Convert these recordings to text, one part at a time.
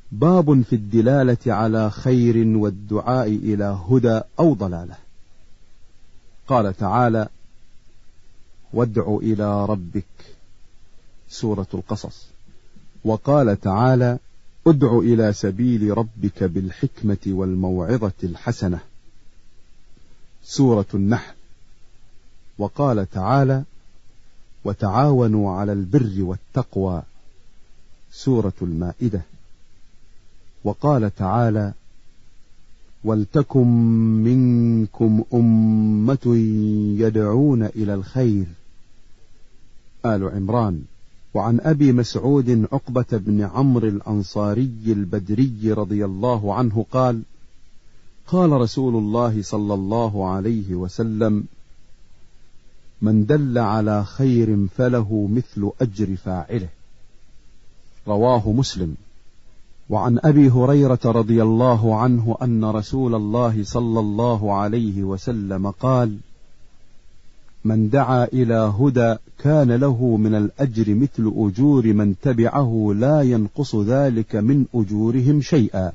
باب في الدلالة على خير والدعاء إلى هدى أو ضلالة. قال تعالى: وادع إلى ربك، سورة القصص. وقال تعالى: ادع إلى سبيل ربك بالحكمة والموعظة الحسنة، سورة النحل. وقال تعالى: وتعاونوا على البر والتقوى، سورة المائدة. وقال تعالى: ولتكن منكم أمة يدعون إلى الخير، آل عمران. وعن أبي مسعود عقبة بن عمرو الأنصاري البدري رضي الله عنه قال: قال رسول الله صلى الله عليه وسلم: من دل على خير فله مثل أجر فاعله، رواه مسلم. وعن أبي هريرة رضي الله عنه أن رسول الله صلى الله عليه وسلم قال: من دعا إلى هدى كان له من الأجر مثل أجور من تبعه لا ينقص ذلك من أجورهم شيئا،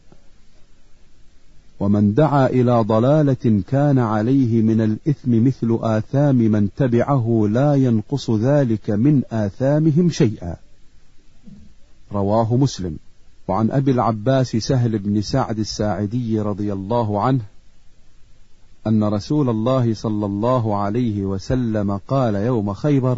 ومن دعا إلى ضلالة كان عليه من الإثم مثل آثام من تبعه لا ينقص ذلك من آثامهم شيئا، رواه مسلم. وعن أبي العباس سهل بن سعد الساعدي رضي الله عنه أن رسول الله صلى الله عليه وسلم قال يوم خيبر: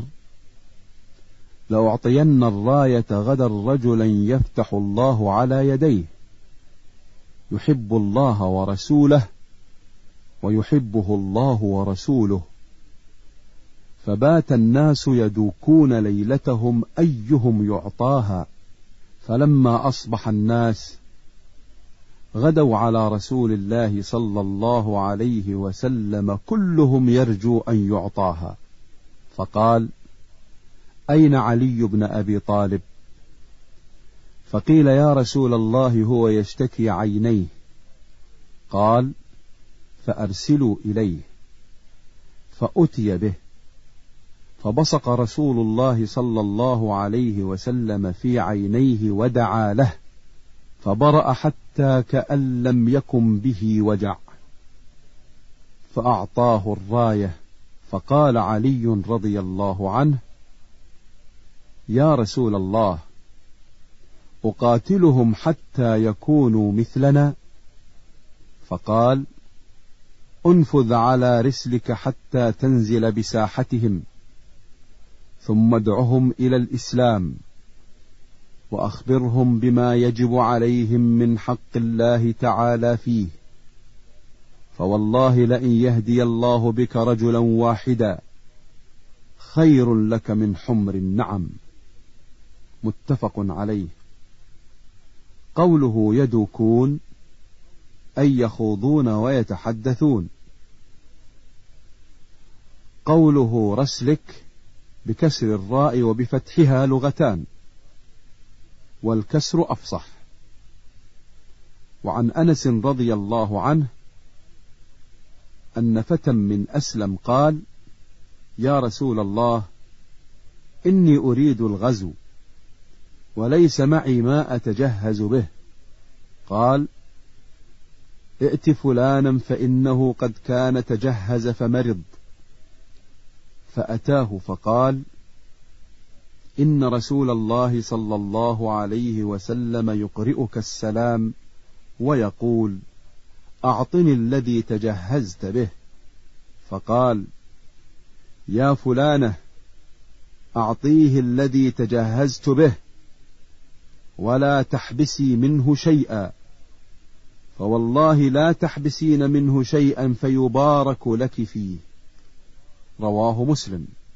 لأعطين الراية غدا رجلا يفتح الله على يديه، يحب الله ورسوله ويحبه الله ورسوله. فبات الناس يدوكون ليلتهم أيهم يعطاها، فلما أصبح الناس غدوا على رسول الله صلى الله عليه وسلم كلهم يرجو أن يعطاها، فقال: أين علي بن أبي طالب؟ فقيل: يا رسول الله هو يشتكي عينيه. قال: فأرسلوا إليه. فأتي به، فبصق رسول الله صلى الله عليه وسلم في عينيه ودعا له، فبرأ حتى كأن لم يكن به وجع، فأعطاه الراية. فقال علي رضي الله عنه: يا رسول الله، أقاتلهم حتى يكونوا مثلنا؟ فقال: انفذ على رسلك حتى تنزل بساحتهم، ثم ادعهم إلى الإسلام، وأخبرهم بما يجب عليهم من حق الله تعالى فيه، فوالله لئن يهدي الله بك رجلا واحدا خير لك من حمر النعم، متفق عليه. قوله يدوكون أي يخوضون ويتحدثون. قوله رسلك بكسر الراء وبفتحها لغتان، والكسر أفصح. وعن أنس رضي الله عنه أن فتى من أسلم قال: يا رسول الله، إني أريد الغزو وليس معي ما أتجهز به. قال: ائت فلانا فإنه قد كان تجهز فمرض. فأتاه فقال: إن رسول الله صلى الله عليه وسلم يقرئك السلام ويقول: أعطني الذي تجهزت به. فقال: يا فلانة، أعطيه الذي تجهزت به، ولا تحبسي منه شيئا، فوالله لا تحبسين منه شيئا فيبارك لك فيه، رواه مسلم.